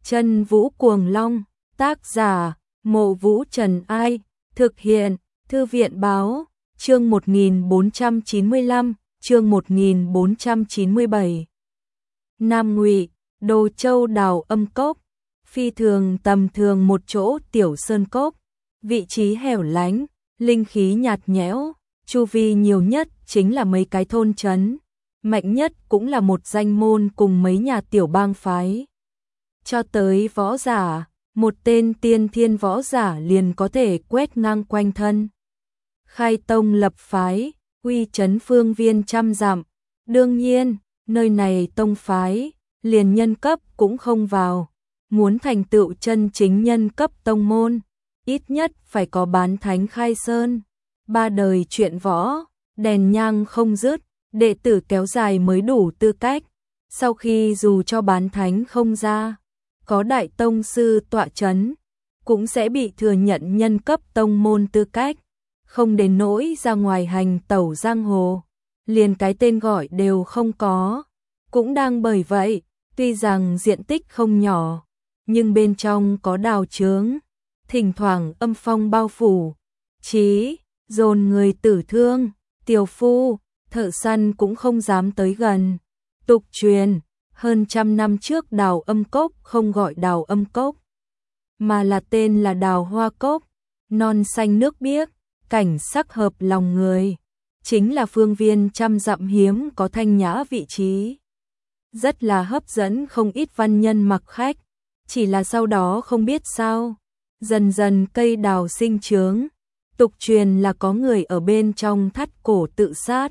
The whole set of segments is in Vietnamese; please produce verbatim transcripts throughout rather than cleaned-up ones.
Chân Vũ Cuồng Long, tác giả, Mộ Vũ Trần Ai, thực hiện, Thư viện Báo, chương một nghìn bốn trăm chín mươi lăm, chương một nghìn bốn trăm chín mươi bảy. Nam Ngụy, Đồ Châu Đào Âm Cốc, phi thường tầm thường một chỗ tiểu sơn cốc, vị trí hẻo lánh, linh khí nhạt nhẽo, chu vi nhiều nhất chính là mấy cái thôn trấn, mạnh nhất cũng là một danh môn cùng mấy nhà tiểu bang phái. Cho tới võ giả, một tên tiên thiên võ giả liền có thể quét ngang quanh thân. Khai tông lập phái, uy chấn phương viên trăm dặm, đương nhiên, nơi này tông phái, liền nhân cấp cũng không vào, muốn thành tựu chân chính nhân cấp tông môn, ít nhất phải có bán thánh khai sơn, ba đời chuyện võ, đèn nhang không dứt, đệ tử kéo dài mới đủ tư cách, sau khi dù cho bán thánh không ra, có đại tông sư tọa chấn, cũng sẽ bị thừa nhận nhân cấp tông môn tư cách, không đến nỗi ra ngoài hành tẩu giang hồ, liền cái tên gọi đều không có. Cũng đang bởi vậy, tuy rằng diện tích không nhỏ, nhưng bên trong có đào chướng, thỉnh thoảng âm phong bao phủ, chí, dồn người tử thương, tiểu phu, thợ săn cũng không dám tới gần. Tục truyền, hơn trăm năm trước đào âm cốc không gọi đào âm cốc, mà là tên là đào hoa cốc, non xanh nước biếc, cảnh sắc hợp lòng người, chính là phương viên trăm dặm hiếm có thanh nhã vị trí. Rất là hấp dẫn không ít văn nhân mặc khách, chỉ là sau đó không biết sao, dần dần cây đào sinh trưởng, tục truyền là có người ở bên trong thắt cổ tự sát.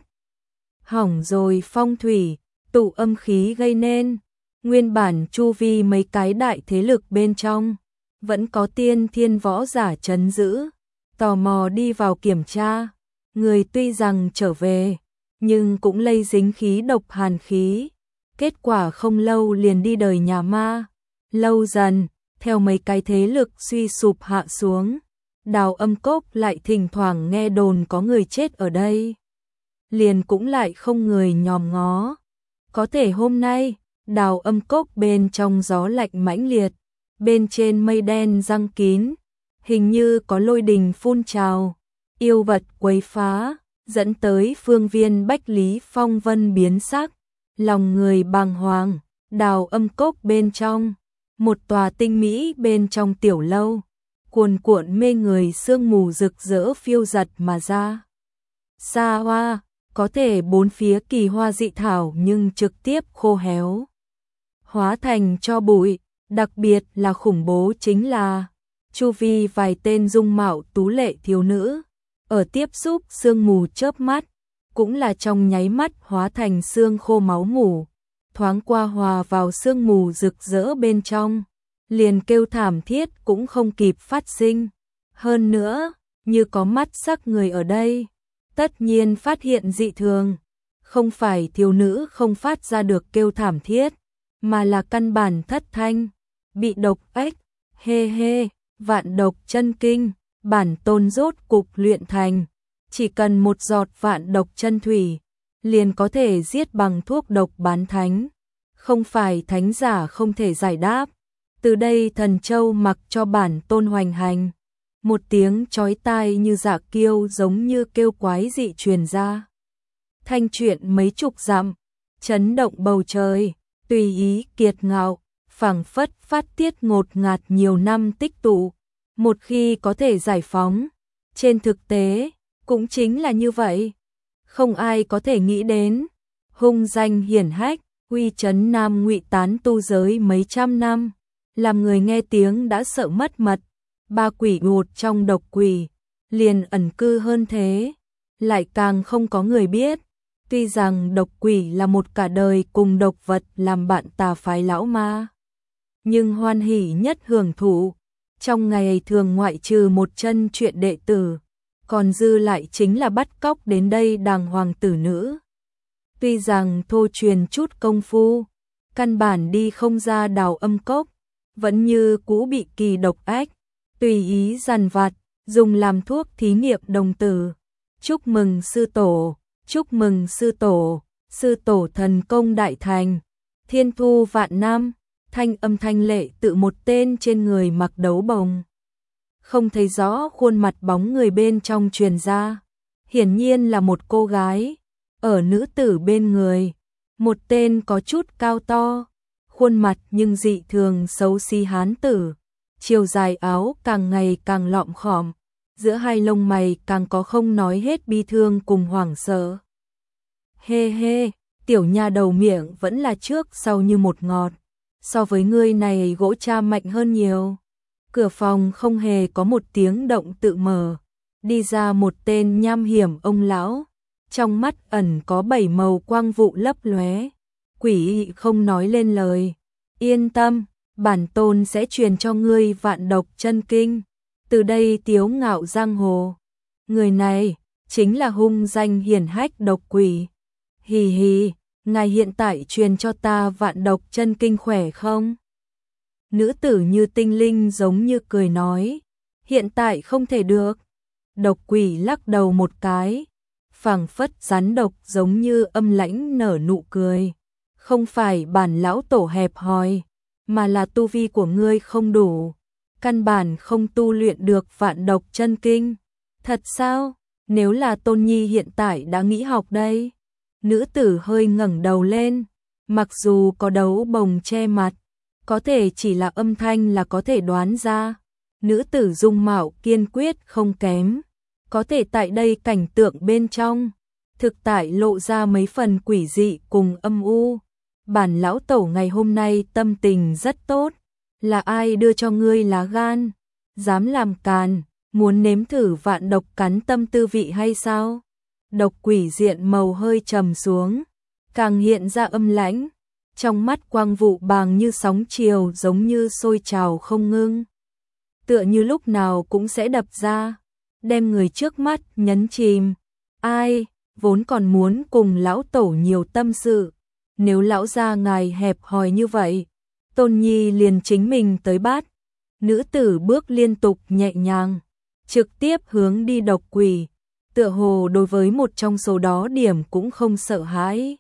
Hỏng rồi phong thủy, tụ âm khí gây nên, nguyên bản chu vi mấy cái đại thế lực bên trong, vẫn có tiên thiên võ giả trấn giữ, tò mò đi vào kiểm tra, người tuy rằng trở về, nhưng cũng lây dính khí độc hàn khí, kết quả không lâu liền đi đời nhà ma, lâu dần, theo mấy cái thế lực suy sụp hạ xuống, đào âm cốc lại thỉnh thoảng nghe đồn có người chết ở đây, liền cũng lại không người nhòm ngó. Có thể hôm nay, đào âm cốc bên trong gió lạnh mãnh liệt, bên trên mây đen giăng kín, hình như có lôi đình phun trào, yêu vật quấy phá, dẫn tới phương viên bách lý phong vân biến sắc, lòng người bàng hoàng. Đào âm cốc bên trong, một tòa tinh mỹ bên trong tiểu lâu, cuồn cuộn mê người sương mù rực rỡ phiêu giật mà ra. Xa hoa, có thể bốn phía kỳ hoa dị thảo nhưng trực tiếp khô héo, hóa thành tro bụi, đặc biệt là khủng bố chính là chu vi vài tên dung mạo tú lệ thiếu nữ, ở tiếp xúc sương mù chớp mắt, cũng là trong nháy mắt hóa thành xương khô máu mủ, thoáng qua hòa vào sương mù rực rỡ bên trong, liền kêu thảm thiết cũng không kịp phát sinh. Hơn nữa, như có mắt sắc người ở đây, tất nhiên phát hiện dị thường, không phải thiếu nữ không phát ra được kêu thảm thiết, mà là căn bản thất thanh, bị độc ếch, hê hê, vạn độc chân kinh, bản tôn rốt cục luyện thành, chỉ cần một giọt vạn độc chân thủy, liền có thể giết bằng thuốc độc bán thánh, không phải thánh giả không thể giải đáp. Từ đây thần châu mặc cho bản tôn hoành hành, một tiếng chói tai như dạ kiêu giống như kêu quái dị truyền ra. Thanh chuyện mấy chục dặm, chấn động bầu trời, tùy ý kiệt ngạo, phảng phất phát tiết ngột ngạt nhiều năm tích tụ, một khi có thể giải phóng. Trên thực tế, cũng chính là như vậy. Không ai có thể nghĩ đến, hung danh hiển hách, uy chấn Nam Ngụy tán tu giới mấy trăm năm, làm người nghe tiếng đã sợ mất mật. Ba quỷ một trong độc quỷ, liền ẩn cư hơn thế, lại càng không có người biết. Tuy rằng độc quỷ là một cả đời cùng độc vật làm bạn tà phái lão ma, nhưng hoan hỉ nhất hưởng thụ, trong ngày thường ngoại trừ một chân chuyện đệ tử, còn dư lại chính là bắt cóc đến đây đàng hoàng tử nữ. Tuy rằng thô truyền chút công phu, căn bản đi không ra đào âm cốc, vẫn như cũ bị kỳ độc ách, tùy ý dằn vặt, dùng làm thuốc thí nghiệm đồng tử. Chúc mừng sư tổ, chúc mừng sư tổ, sư tổ thần công đại thành, thiên thu vạn năm, thanh âm thanh lệ tự một tên trên người mặc đấu bồng. Không thấy rõ khuôn mặt bóng người bên trong truyền ra. Hiển nhiên là một cô gái. Ở nữ tử bên người, một tên có chút cao to, khuôn mặt nhưng dị thường xấu xí hán tử. Chiều dài áo càng ngày càng lọm khọm, giữa hai lông mày càng có không nói hết bi thương cùng hoảng sợ. Hê hê, tiểu nha đầu miệng vẫn là trước sau như một ngọt, so với ngươi này gỗ cha mạnh hơn nhiều. Cửa phòng không hề có một tiếng động tự mở, đi ra một tên nham hiểm ông lão, trong mắt ẩn có bảy màu quang vụ lấp lóe. Quỷ không nói lên lời, yên tâm, bản tôn sẽ truyền cho ngươi vạn độc chân kinh, từ đây tiếu ngạo giang hồ. Người này chính là hung danh hiển hách độc quỷ. Hì hì, ngài hiện tại truyền cho ta vạn độc chân kinh khỏe không? Nữ tử như tinh linh giống như cười nói, hiện tại không thể được. Độc quỷ lắc đầu một cái, phảng phất rắn độc giống như âm lãnh nở nụ cười. Không phải bản lão tổ hẹp hòi, mà là tu vi của ngươi không đủ, căn bản không tu luyện được vạn độc chân kinh. Thật sao? Nếu là Tôn Nhi hiện tại đã nghĩ học đây. Nữ tử hơi ngẩng đầu lên, mặc dù có đấu bồng che mặt, có thể chỉ là âm thanh là có thể đoán ra. Nữ tử dung mạo kiên quyết không kém, có thể tại đây cảnh tượng bên trong, thực tại lộ ra mấy phần quỷ dị cùng âm u. Bản lão tổ ngày hôm nay tâm tình rất tốt, là ai đưa cho ngươi lá gan, dám làm càn, muốn nếm thử vạn độc cắn tâm tư vị hay sao? Độc quỷ diện màu hơi trầm xuống, càng hiện ra âm lãnh, trong mắt quang vụ bàng như sóng chiều giống như sôi trào không ngưng. Tựa như lúc nào cũng sẽ đập ra, đem người trước mắt nhấn chìm. Ai, vốn còn muốn cùng lão tổ nhiều tâm sự, nếu lão gia ngài hẹp hòi như vậy, Tôn Nhi liền chính mình tới bắt. Nữ tử bước liên tục nhẹ nhàng, trực tiếp hướng đi độc quỷ, tựa hồ đối với một trong số đó điểm cũng không sợ hãi.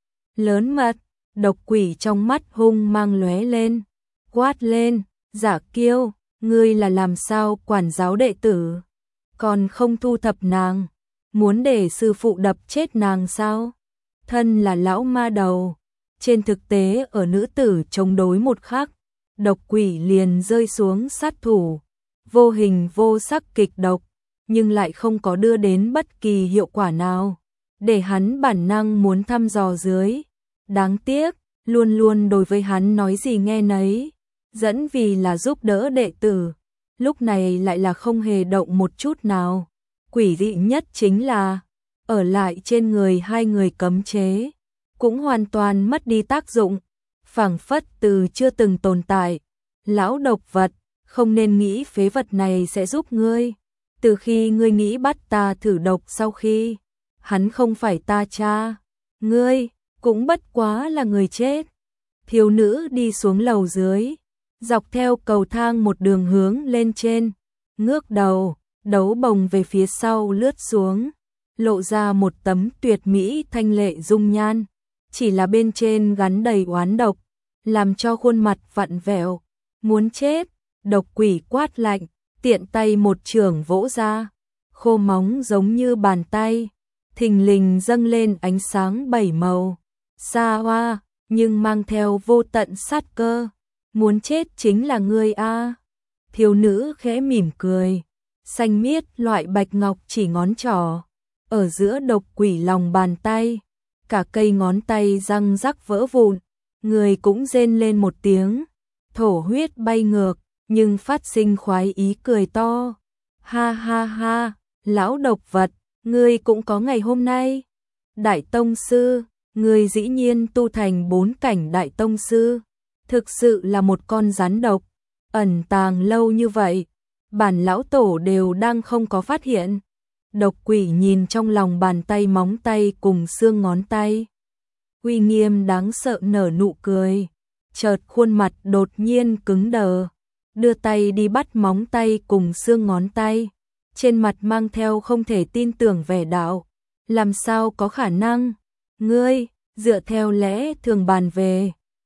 Lớn mật, độc quỷ trong mắt hung mang lóe lên, quát lên, giả kiêu, ngươi là làm sao quản giáo đệ tử, còn không thu thập nàng, muốn để sư phụ đập chết nàng sao? Thân là lão ma đầu. Trên thực tế ở nữ tử chống đối một khắc, độc quỷ liền rơi xuống sát thủ, vô hình vô sắc kịch độc, nhưng lại không có đưa đến bất kỳ hiệu quả nào, để hắn bản năng muốn thăm dò dưới. Đáng tiếc, luôn luôn đối với hắn nói gì nghe nấy, dẫn vì là giúp đỡ đệ tử, lúc này lại là không hề động một chút nào. Quỷ dị nhất chính là, ở lại trên người hai người cấm chế, cũng hoàn toàn mất đi tác dụng, phảng phất từ chưa từng tồn tại. Lão độc vật, không nên nghĩ phế vật này sẽ giúp ngươi. Từ khi ngươi nghĩ bắt ta thử độc sau khi, hắn không phải ta cha, ngươi cũng bất quá là người chết. Thiếu nữ đi xuống lầu dưới, dọc theo cầu thang một đường hướng lên trên, ngước đầu, đấu bồng về phía sau lướt xuống, lộ ra một tấm tuyệt mỹ thanh lệ dung nhan, chỉ là bên trên gắn đầy oán độc, làm cho khuôn mặt vặn vẹo. Muốn chết, độc quỷ quát lạnh, tiện tay một chưởng vỗ ra, khô móng giống như bàn tay, thình lình dâng lên ánh sáng bảy màu, xa hoa, nhưng mang theo vô tận sát cơ. Muốn chết chính là ngươi a. Thiếu nữ khẽ mỉm cười, xanh miết loại bạch ngọc chỉ ngón trỏ, ở giữa độc quỷ lòng bàn tay, cả cây ngón tay răng rắc vỡ vụn, người cũng rên lên một tiếng, thổ huyết bay ngược, nhưng phát sinh khoái ý cười to. Ha ha ha, lão độc vật, ngươi cũng có ngày hôm nay. Đại tông sư, ngươi dĩ nhiên tu thành bốn cảnh đại tông sư, thực sự là một con rắn độc, ẩn tàng lâu như vậy, bản lão tổ đều đang không có phát hiện. Độc quỷ nhìn trong lòng bàn tay móng tay cùng xương ngón tay, uy nghiêm đáng sợ nở nụ cười, chợt khuôn mặt đột nhiên cứng đờ, đưa tay đi bắt móng tay cùng xương ngón tay, trên mặt mang theo không thể tin tưởng vẻ đạo. Làm sao có khả năng? Ngươi, dựa theo lẽ thường bàn về,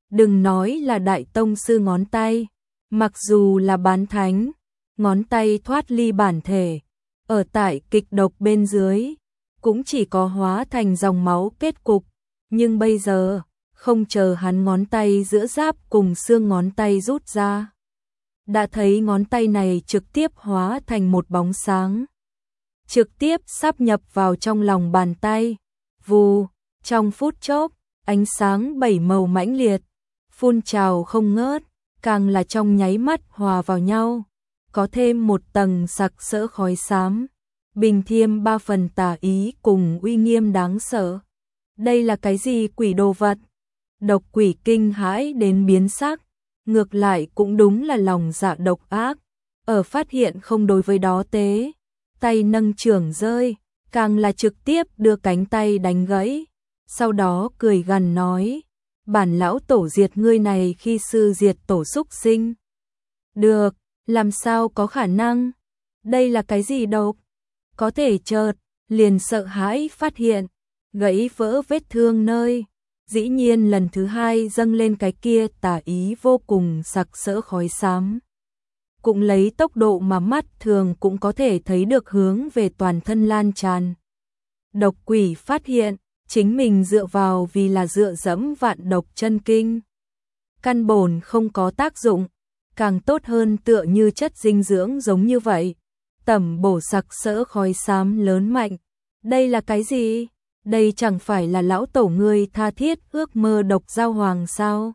Đừng nói là đại tông sư ngón tay, mặc dù là bán thánh, ngón tay thoát ly bản thể, ở tại kịch độc bên dưới, cũng chỉ có hóa thành dòng máu kết cục, nhưng bây giờ, không chờ hắn ngón tay giữa giáp cùng xương ngón tay rút ra. Đã thấy ngón tay này trực tiếp hóa thành một bóng sáng. Trực tiếp sáp nhập vào trong lòng bàn tay. Vù, trong phút chốc, ánh sáng bảy màu mãnh liệt, phun trào không ngớt, càng là trong nháy mắt hòa vào nhau. Có thêm một tầng sặc sỡ khói xám, bình thiêm ba phần tà ý cùng uy nghiêm đáng sợ. Đây là cái gì quỷ đồ vật? Độc quỷ kinh hãi đến biến sắc, ngược lại cũng đúng là lòng dạ độc ác. Ở phát hiện không đối với đó tế, tay nâng chưởng rơi, càng là trực tiếp đưa cánh tay đánh gãy. Sau đó cười gằn nói, bản lão tổ diệt ngươi này khi sư diệt tổ súc sinh. Được, làm sao có khả năng? Đây là cái gì độc? Có thể chợt, liền sợ hãi phát hiện, gãy vỡ vết thương nơi. Dĩ nhiên lần thứ hai dâng lên cái kia tà ý vô cùng sặc sỡ khói xám. Cũng lấy tốc độ mà mắt thường cũng có thể thấy được hướng về toàn thân lan tràn. Độc quỷ phát hiện, chính mình dựa vào vì là dựa dẫm vạn độc chân kinh. Căn bổn không có tác dụng, càng tốt hơn tựa như chất dinh dưỡng giống như vậy. Tẩm bổ sặc sỡ khói xám lớn mạnh. Đây là cái gì? Đây chẳng phải là lão tổ ngươi tha thiết ước mơ độc giao hoàng sao?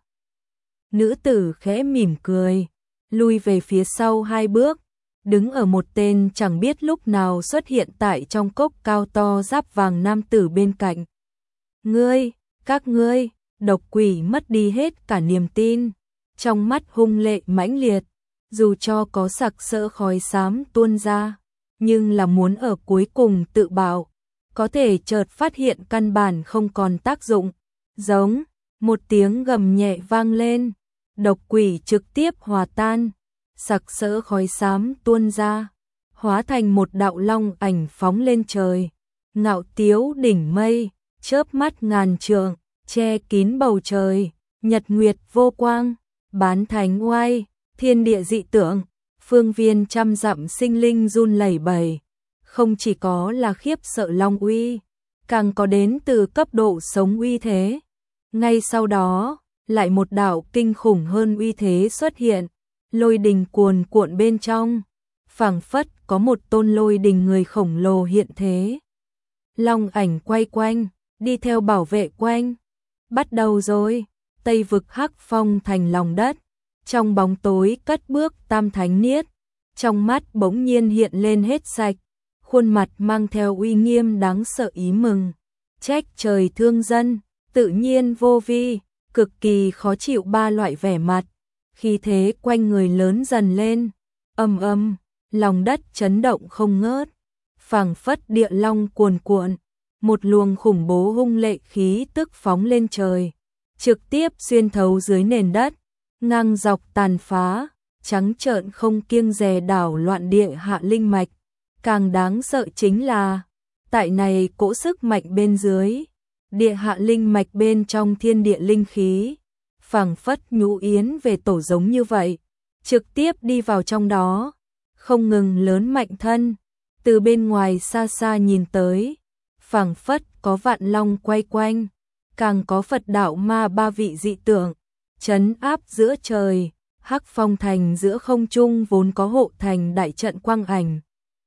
Nữ tử khẽ mỉm cười, lui về phía sau hai bước, đứng ở một tên chẳng biết lúc nào xuất hiện tại trong cốc cao to giáp vàng nam tử bên cạnh. Ngươi, các ngươi, độc quỷ mất đi hết cả niềm tin, trong mắt hung lệ mãnh liệt, dù cho có sặc sỡ khói xám tuôn ra, nhưng là muốn ở cuối cùng tự bảo. Có thể chợt phát hiện căn bản không còn tác dụng, giống, một tiếng gầm nhẹ vang lên, độc quỷ trực tiếp hòa tan, sặc sỡ khói xám tuôn ra, hóa thành một đạo long ảnh phóng lên trời, ngạo tiếu đỉnh mây, chớp mắt ngàn trượng, che kín bầu trời, nhật nguyệt vô quang, bán thánh oai, thiên địa dị tượng, phương viên trăm dặm sinh linh run lẩy bẩy. Không chỉ có là khiếp sợ long uy, càng có đến từ cấp độ sống uy thế. Ngay sau đó, lại một đạo kinh khủng hơn uy thế xuất hiện, lôi đình cuồn cuộn bên trong, phảng phất có một tôn lôi đình người khổng lồ hiện thế. Long ảnh quay quanh, đi theo bảo vệ quanh. Bắt đầu rồi, Tây vực hắc phong thành lòng đất, trong bóng tối cất bước Tam Thánh Niết, trong mắt bỗng nhiên hiện lên hết sạch. Khuôn mặt mang theo uy nghiêm đáng sợ ý mừng, trách trời thương dân, tự nhiên vô vi, cực kỳ khó chịu ba loại vẻ mặt, khí thế quanh người lớn dần lên, âm âm, lòng đất chấn động không ngớt, phảng phất địa long cuồn cuộn, một luồng khủng bố hung lệ khí tức phóng lên trời, trực tiếp xuyên thấu dưới nền đất, ngang dọc tàn phá, trắng trợn không kiêng dè đảo loạn địa hạ linh mạch. Càng đáng sợ chính là, tại này cỗ sức mạnh bên dưới, địa hạ linh mạch bên trong thiên địa linh khí, phảng phất nhũ yến về tổ giống như vậy, trực tiếp đi vào trong đó, không ngừng lớn mạnh thân, từ bên ngoài xa xa nhìn tới, phảng phất có vạn long quay quanh, càng có Phật đạo ma ba vị dị tượng, trấn áp giữa trời, hắc phong thành giữa không trung vốn có hộ thành đại trận quang ảnh.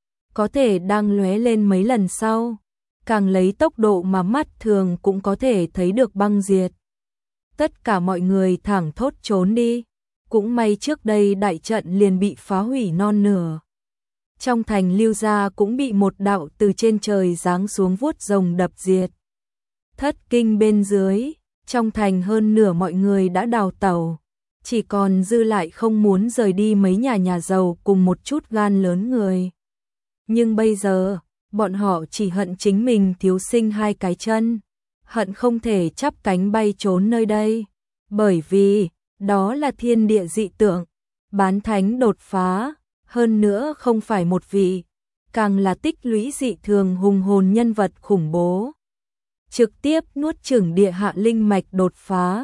Có thể đang lóe lên mấy lần sau, càng lấy tốc độ mà mắt thường cũng có thể thấy được băng diệt. Tất cả mọi người thẳng thốt trốn đi, cũng may trước đây đại trận liền bị phá hủy non nửa. Trong thành Lưu Gia cũng bị một đạo từ trên trời giáng xuống vuốt rồng đập diệt. Thất kinh bên dưới, trong thành hơn nửa mọi người đã đào tẩu, chỉ còn dư lại không muốn rời đi mấy nhà nhà giàu cùng một chút gan lớn người. Nhưng bây giờ, bọn họ chỉ hận chính mình thiếu sinh hai cái chân, hận không thể chắp cánh bay trốn nơi đây, bởi vì, đó là thiên địa dị tượng, bán thánh đột phá, hơn nữa không phải một vị, càng là tích lũy dị thường hùng hồn nhân vật khủng bố. Trực tiếp nuốt chửng địa hạ linh mạch đột phá,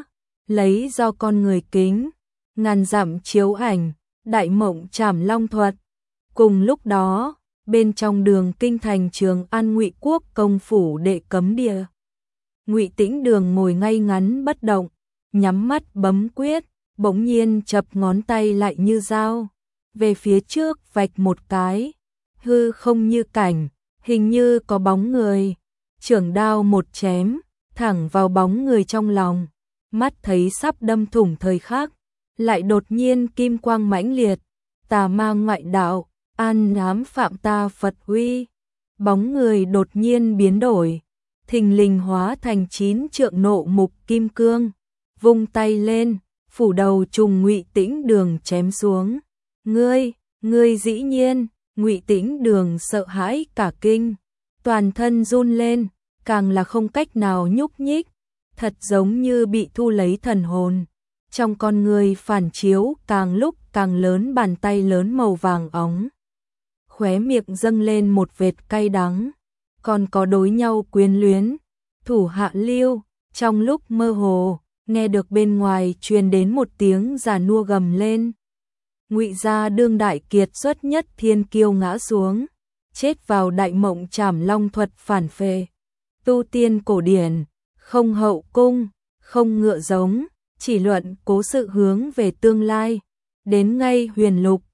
lấy do con người kính, ngàn dặm chiếu ảnh, đại mộng trảm long thuật. Cùng lúc đó, bên trong đường kinh thành Trường An Ngụy Quốc công phủ đệ cấm địa. Ngụy Tĩnh Đường ngồi ngay ngắn bất động, nhắm mắt bấm quyết, bỗng nhiên chập ngón tay lại như dao, về phía trước vạch một cái, hư không như cảnh, hình như có bóng người, chưởng đao một chém, thẳng vào bóng người trong lòng, mắt thấy sắp đâm thủng thời khắc, lại đột nhiên kim quang mãnh liệt, tà ma ngoại đạo, an ám phạm ta Phật uy, bóng người đột nhiên biến đổi, thình lình hóa thành chín trượng nộ mục kim cương, vung tay lên, phủ đầu trùng Ngụy Tĩnh Đường chém xuống. Ngươi, ngươi dĩ nhiên, Ngụy Tĩnh Đường sợ hãi cả kinh, toàn thân run lên, càng là không cách nào nhúc nhích, thật giống như bị thu lấy thần hồn. Trong con người phản chiếu càng lúc càng lớn bàn tay lớn màu vàng óng. Khóe miệng dâng lên một vệt cay đắng, còn có đối nhau quyến luyến, thủ hạ Lưu, trong lúc mơ hồ, nghe được bên ngoài truyền đến một tiếng già nua gầm lên. Ngụy gia đương đại kiệt xuất nhất thiên kiêu ngã xuống, chết vào đại mộng trảm long thuật phản phệ. Tu tiên cổ điển, không hậu cung, không ngựa giống, chỉ luận cố sự hướng về tương lai, đến ngay huyền lục,